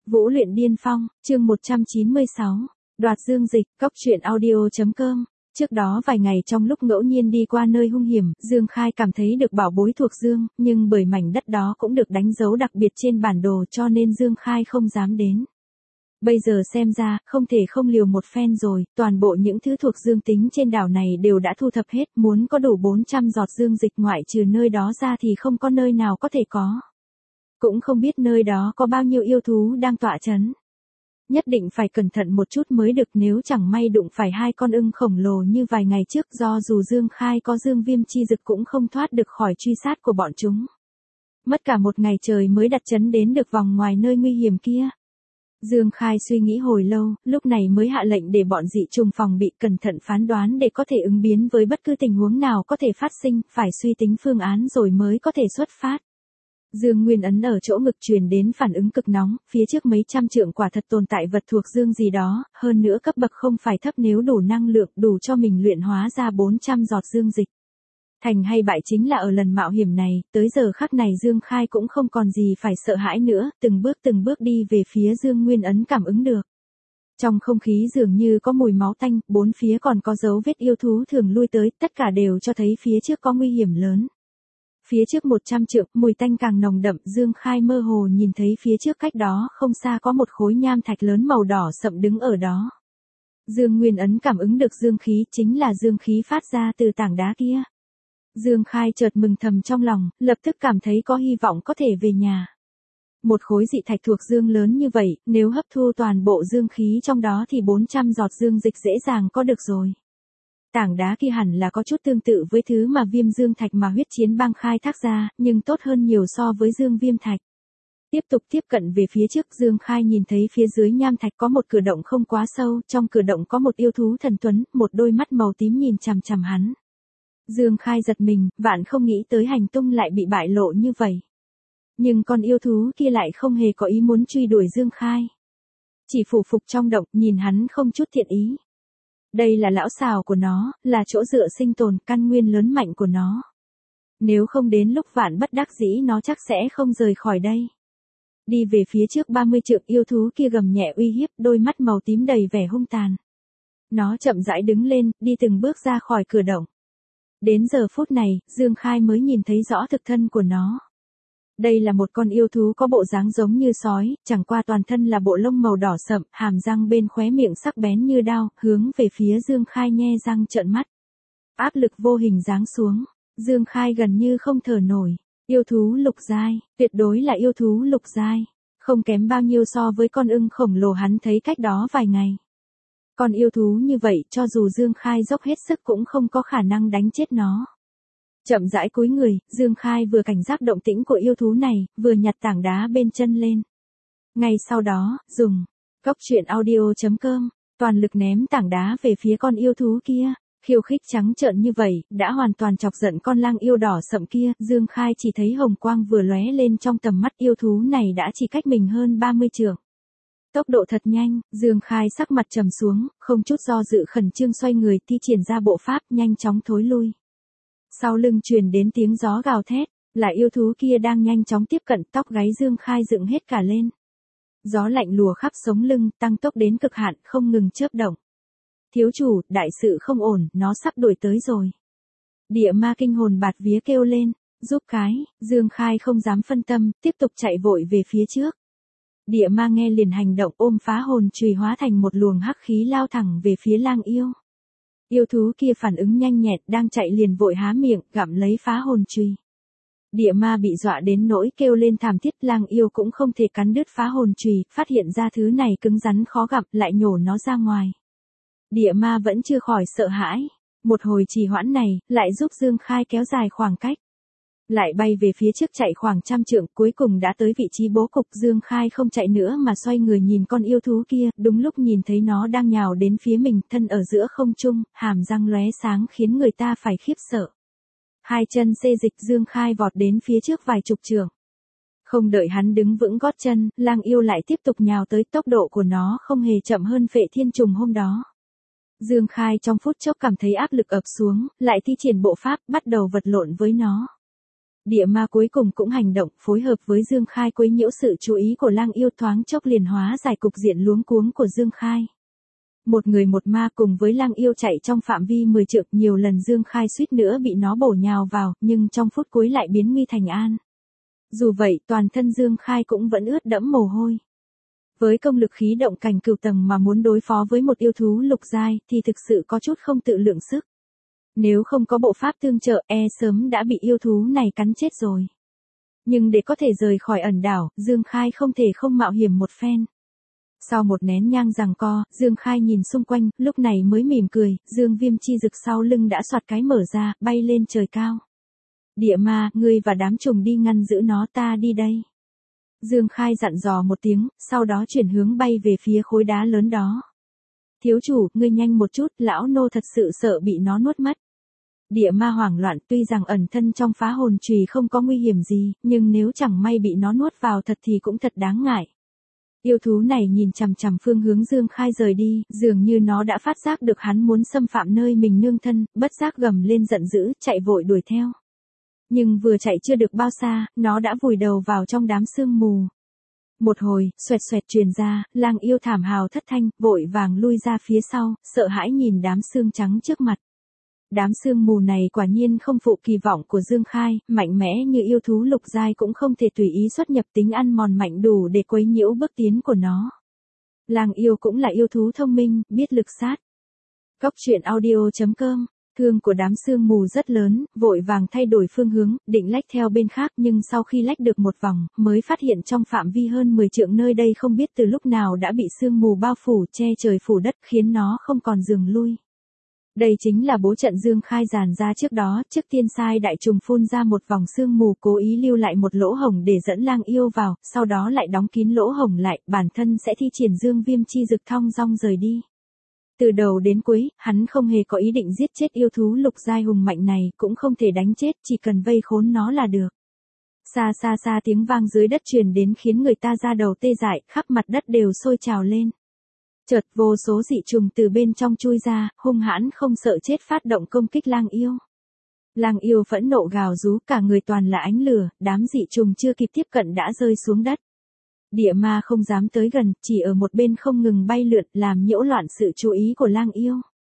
Vũ luyện điên phong, chương 196. Đoạt dương dịch, cốc truyện audio.com. Trước đó vài ngày trong lúc ngẫu nhiên đi qua nơi hung hiểm, Dương Khai cảm thấy được bảo bối thuộc Dương, nhưng bởi mảnh đất đó cũng được đánh dấu đặc biệt trên bản đồ cho nên Dương Khai không dám đến. Bây giờ xem ra, không thể không liều một phen rồi, toàn bộ những thứ thuộc dương tính trên đảo này đều đã thu thập hết, muốn có đủ 400 giọt dương dịch ngoại trừ nơi đó ra thì không có nơi nào có thể có. Cũng không biết nơi đó có bao nhiêu yêu thú đang tọa chấn. Nhất định phải cẩn thận một chút mới được, nếu chẳng may đụng phải hai con ưng khổng lồ như vài ngày trước, do dù Dương Khai có dương viêm chi dực cũng không thoát được khỏi truy sát của bọn chúng. Mất cả một ngày trời mới đặt chân đến được vòng ngoài nơi nguy hiểm kia. Dương Khai suy nghĩ hồi lâu, lúc này mới hạ lệnh để bọn dị trùng phòng bị cẩn thận phán đoán để có thể ứng biến với bất cứ tình huống nào có thể phát sinh, phải suy tính phương án rồi mới có thể xuất phát. Dương Nguyên ấn ở chỗ ngực truyền đến phản ứng cực nóng, phía trước mấy trăm trượng quả thật tồn tại vật thuộc dương gì đó, hơn nữa cấp bậc không phải thấp, nếu đủ năng lượng đủ cho mình luyện hóa ra 400 giọt dương dịch. Thành hay bại chính là ở lần mạo hiểm này, tới giờ khắc này Dương Khai cũng không còn gì phải sợ hãi nữa, từng bước đi về phía Dương Nguyên ấn cảm ứng được. Trong không khí dường như có mùi máu tanh, bốn phía còn có dấu vết yêu thú thường lui tới, tất cả đều cho thấy phía trước có nguy hiểm lớn. Phía trước 100 trượng, mùi tanh càng nồng đậm, Dương Khai mơ hồ nhìn thấy phía trước cách đó không xa có một khối nham thạch lớn màu đỏ sậm đứng ở đó. Dương Nguyên ấn cảm ứng được dương khí, chính là dương khí phát ra từ tảng đá kia. Dương Khai chợt mừng thầm trong lòng, lập tức cảm thấy có hy vọng có thể về nhà. Một khối dị thạch thuộc dương lớn như vậy, nếu hấp thu toàn bộ dương khí trong đó thì 400 giọt dương dịch dễ dàng có được rồi. Tảng đá kia hẳn là có chút tương tự với thứ mà viêm dương thạch mà huyết chiến bang khai thác ra, nhưng tốt hơn nhiều so với dương viêm thạch. Tiếp tục tiếp cận về phía trước, Dương Khai nhìn thấy phía dưới nham thạch có một cửa động không quá sâu, trong cửa động có một yêu thú thần tuấn, một đôi mắt màu tím nhìn chằm chằm hắn. Dương Khai giật mình, vạn không nghĩ tới hành tung lại bị bại lộ như vậy. Nhưng con yêu thú kia lại không hề có ý muốn truy đuổi Dương Khai. Chỉ phủ phục trong động, nhìn hắn không chút thiện ý. Đây là lão xào của nó, là chỗ dựa sinh tồn, căn nguyên lớn mạnh của nó. Nếu không đến lúc vạn bất đắc dĩ nó chắc sẽ không rời khỏi đây. Đi về phía trước 30 trượng, yêu thú kia gầm nhẹ uy hiếp, đôi mắt màu tím đầy vẻ hung tàn. Nó chậm rãi đứng lên, đi từng bước ra khỏi cửa động. Đến giờ phút này, Dương Khai mới nhìn thấy rõ thực thân của nó. Đây là một con yêu thú có bộ dáng giống như sói, chẳng qua toàn thân là bộ lông màu đỏ sậm, hàm răng bên khóe miệng sắc bén như đao, hướng về phía Dương Khai nhe răng trợn mắt. Áp lực vô hình giáng xuống, Dương Khai gần như không thở nổi. Yêu thú lục giai, tuyệt đối là yêu thú lục giai, không kém bao nhiêu so với con ưng khổng lồ hắn thấy cách đó vài ngày. Con yêu thú như vậy, cho dù Dương Khai dốc hết sức cũng không có khả năng đánh chết nó. Chậm rãi cúi người, Dương Khai vừa cảnh giác động tĩnh của yêu thú này, vừa nhặt tảng đá bên chân lên. Ngay sau đó, dùng cốc truyện audio.com, toàn lực ném tảng đá về phía con yêu thú kia. Khiêu khích trắng trợn như vậy, đã hoàn toàn chọc giận con lang yêu đỏ sậm kia, Dương Khai chỉ thấy hồng quang vừa lóe lên trong tầm mắt, yêu thú này đã chỉ cách mình hơn 30 trượng. Tốc độ thật nhanh, Dương Khai sắc mặt trầm xuống, không chút do dự khẩn trương xoay người, thi triển ra bộ pháp, nhanh chóng thối lui. Sau lưng truyền đến tiếng gió gào thét, là yêu thú kia đang nhanh chóng tiếp cận, tóc gáy Dương Khai dựng hết cả lên. Gió lạnh lùa khắp sống lưng, tăng tốc đến cực hạn, không ngừng chớp động. Thiếu chủ, đại sự không ổn, nó sắp đuổi tới rồi. Địa ma kinh hồn bạt vía kêu lên, giúp cái, Dương Khai không dám phân tâm, tiếp tục chạy vội về phía trước. Địa ma nghe liền hành động, ôm phá hồn chùy hóa thành một luồng hắc khí lao thẳng về phía lang yêu. Yêu thú kia phản ứng nhanh nhẹn, đang chạy liền vội há miệng, gặm lấy phá hồn chùy. Địa ma bị dọa đến nỗi kêu lên thảm thiết, lang yêu cũng không thể cắn đứt phá hồn chùy, phát hiện ra thứ này cứng rắn khó gặm, lại nhổ nó ra ngoài. Địa ma vẫn chưa khỏi sợ hãi, một hồi trì hoãn này, lại giúp Dương Khai kéo dài khoảng cách. Lại bay về phía trước chạy khoảng trăm trượng, cuối cùng đã tới vị trí bố cục. Dương Khai không chạy nữa mà xoay người nhìn con yêu thú kia, đúng lúc nhìn thấy nó đang nhào đến phía mình, thân ở giữa không trung, hàm răng lóe sáng khiến người ta phải khiếp sợ. Hai chân xê dịch, Dương Khai vọt đến phía trước vài chục trượng. Không đợi hắn đứng vững gót chân, lang yêu lại tiếp tục nhào tới, tốc độ của nó không hề chậm hơn Phệ Thiên Trùng hôm đó. Dương Khai trong phút chốc cảm thấy áp lực ập xuống, lại thi triển bộ pháp, bắt đầu vật lộn với nó. Địa ma cuối cùng cũng hành động, phối hợp với Dương Khai quấy nhiễu sự chú ý của Lang Yêu, thoáng chốc liền hóa giải cục diện luống cuống của Dương Khai. Một người một ma cùng với Lang Yêu chạy trong phạm vi 10 trượng, nhiều lần Dương Khai suýt nữa bị nó bổ nhào vào, nhưng trong phút cuối lại biến nguy thành an. Dù vậy, toàn thân Dương Khai cũng vẫn ướt đẫm mồ hôi. Với công lực khí động cảnh cửu tầng mà muốn đối phó với một yêu thú lục giai thì thực sự có chút không tự lượng sức. Nếu không có bộ pháp tương trợ, sớm đã bị yêu thú này cắn chết rồi. Nhưng để có thể rời khỏi ẩn đảo, Dương Khai không thể không mạo hiểm một phen. Sau một nén nhang giằng co, Dương Khai nhìn xung quanh, lúc này mới mỉm cười, Dương Viêm chi rực sau lưng đã soạt cái mở ra, bay lên trời cao. Địa ma, ngươi và đám trùng đi ngăn giữ nó, ta đi đây. Dương Khai dặn dò một tiếng, sau đó chuyển hướng bay về phía khối đá lớn đó. Thiếu chủ, ngươi nhanh một chút, lão nô thật sự sợ bị nó nuốt mất. Địa ma hoảng loạn, tuy rằng ẩn thân trong phá hồn chùy không có nguy hiểm gì, nhưng nếu chẳng may bị nó nuốt vào thật thì cũng thật đáng ngại. Yêu thú này nhìn chằm chằm phương hướng Dương Khai rời đi, dường như nó đã phát giác được hắn muốn xâm phạm nơi mình nương thân, bất giác gầm lên giận dữ, chạy vội đuổi theo. Nhưng vừa chạy chưa được bao xa, nó đã vùi đầu vào trong đám sương mù. Một hồi, xoẹt xoẹt truyền ra, Lang Yêu thảm hào thất thanh, vội vàng lui ra phía sau, sợ hãi nhìn đám sương trắng trước mặt. Đám sương mù này quả nhiên không phụ kỳ vọng của Dương Khai, mạnh mẽ như yêu thú lục giai cũng không thể tùy ý xuất nhập, tính ăn mòn mạnh đủ để quấy nhiễu bước tiến của nó. Lang Yêu cũng là yêu thú thông minh, biết lực sát. Cóc truyện audio.com. Thương của đám sương mù rất lớn, vội vàng thay đổi phương hướng, định lách theo bên khác, nhưng sau khi lách được một vòng, mới phát hiện trong phạm vi hơn 10 trượng nơi đây không biết từ lúc nào đã bị sương mù bao phủ, che trời phủ đất, khiến nó không còn đường lui. Đây chính là bố trận Dương Khai dàn ra trước đó, trước tiên sai đại trùng phun ra một vòng sương mù, cố ý lưu lại một lỗ hổng để dẫn Lang Yêu vào, sau đó lại đóng kín lỗ hổng lại, bản thân sẽ thi triển Dương Viêm chi rực thong dong rời đi. Từ đầu đến cuối, hắn không hề có ý định giết chết yêu thú lục giai hùng mạnh này, cũng không thể đánh chết, chỉ cần vây khốn nó là được. Xa xa xa tiếng vang dưới đất truyền đến khiến người ta da đầu tê dại, khắp mặt đất đều sôi trào lên. Chợt vô số dị trùng từ bên trong chui ra, hung hãn không sợ chết phát động công kích Lang Yêu. Lang Yêu phẫn nộ gào rú, cả người toàn là ánh lửa, đám dị trùng chưa kịp tiếp cận đã rơi xuống đất. Địa ma không dám tới gần, chỉ ở một bên không ngừng bay lượn, làm nhiễu loạn sự chú ý của Lang Yêu.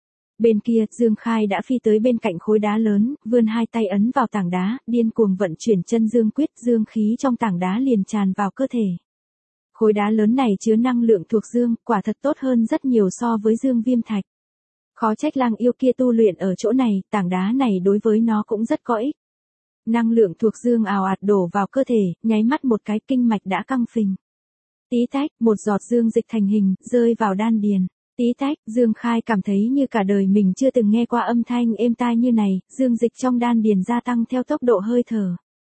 Bên kia, Dương Khai đã phi tới bên cạnh khối đá lớn, vươn hai tay ấn vào tảng đá, điên cuồng vận chuyển chân dương quyết, dương khí trong tảng đá liền tràn vào cơ thể. Khối đá lớn này chứa năng lượng thuộc dương, quả thật tốt hơn rất nhiều so với dương viêm thạch. Khó trách Lang Yêu kia tu luyện ở chỗ này, tảng đá này đối với nó cũng rất có ích. Năng lượng thuộc dương ào ạt đổ vào cơ thể, nháy mắt một cái kinh mạch đã căng phình. Tí tách, một giọt dương dịch thành hình, rơi vào đan điền. Tí tách, Dương Khai cảm thấy như cả đời mình chưa từng nghe qua âm thanh êm tai như này, dương dịch trong đan điền gia tăng theo tốc độ hơi thở.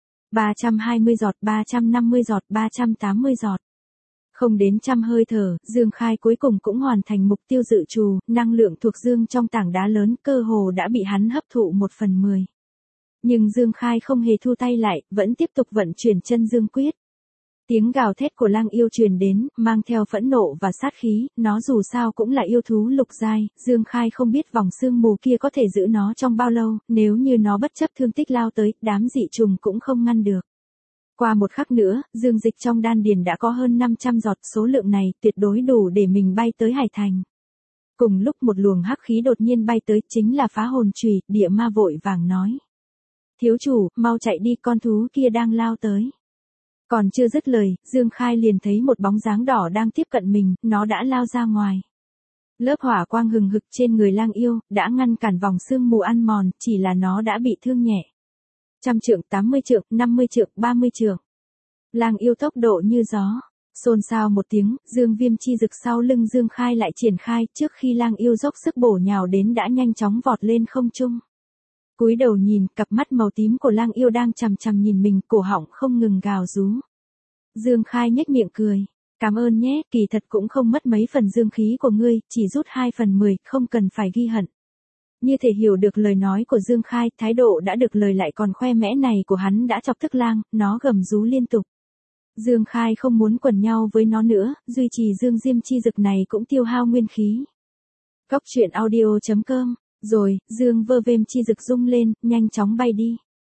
320 giọt, 350 giọt, 380 giọt. Không đến trăm hơi thở, Dương Khai cuối cùng cũng hoàn thành mục tiêu dự trù, năng lượng thuộc dương trong tảng đá lớn cơ hồ đã bị hắn hấp thụ 1/10. Nhưng Dương Khai không hề thu tay lại, vẫn tiếp tục vận chuyển chân dương quyết. Tiếng gào thét của Lang Yêu truyền đến, mang theo phẫn nộ và sát khí, nó dù sao cũng là yêu thú lục giai, Dương Khai không biết vòng sương mù kia có thể giữ nó trong bao lâu, nếu như nó bất chấp thương tích lao tới, đám dị trùng cũng không ngăn được. Qua một khắc nữa, dương dịch trong đan điền đã có hơn 500 giọt, số lượng này tuyệt đối đủ để mình bay tới Hải Thành. Cùng lúc một luồng hắc khí đột nhiên bay tới, chính là phá hồn chùy, địa ma vội vàng nói. Thiếu chủ, mau chạy đi, con thú kia đang lao tới. Còn chưa dứt lời, Dương Khai liền thấy một bóng dáng đỏ đang tiếp cận mình, nó đã lao ra ngoài. Lớp hỏa quang hừng hực trên người Lang Yêu, đã ngăn cản vòng sương mù ăn mòn, chỉ là nó đã bị thương nhẹ. 100 trượng, 80 trượng, 50 trượng, 30 trượng. Lang Yêu tốc độ như gió. Xôn xao một tiếng, Dương Viêm chi rực sau lưng Dương Khai lại triển khai, trước khi Lang Yêu dốc sức bổ nhào đến đã nhanh chóng vọt lên không trung. Cúi đầu nhìn, cặp mắt màu tím của Lang Yêu đang chằm chằm nhìn mình, cổ họng không ngừng gào rú. Dương Khai nhếch miệng cười. Cảm ơn nhé, kỳ thật cũng không mất mấy phần dương khí của ngươi, chỉ rút 2/10, không cần phải ghi hận. Như thể hiểu được lời nói của Dương Khai, thái độ đã được lời lại còn khoe mẽ này của hắn đã chọc tức lang, nó gầm rú liên tục. Dương Khai không muốn quần nhau với nó nữa, duy trì Dương Diêm chi dực này cũng tiêu hao nguyên khí. Cóc truyện audio.com. Rồi, Dương Vơ Vêm chi dực rung lên, nhanh chóng bay đi.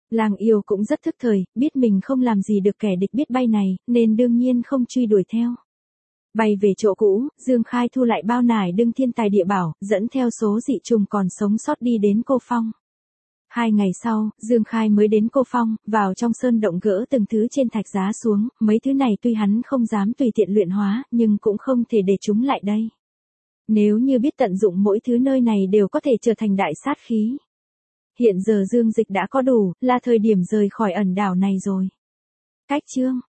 Lang yêu cũng rất thức thời, biết mình không làm gì được kẻ địch biết bay này, nên đương nhiên không truy đuổi theo. Bay về chỗ cũ, Dương Khai thu lại bao nải đương thiên tài địa bảo, dẫn theo số dị trùng còn sống sót đi đến Cô Phong. 2 ngày sau, Dương Khai mới đến Cô Phong, vào trong sơn động gỡ từng thứ trên thạch giá xuống, mấy thứ này tuy hắn không dám tùy tiện luyện hóa, nhưng cũng không thể để chúng lại đây. Nếu như biết tận dụng mỗi thứ nơi này đều có thể trở thành đại sát khí. Hiện giờ Dương Dịch đã có đủ, là thời điểm rời khỏi ẩn đảo này rồi. Cách chương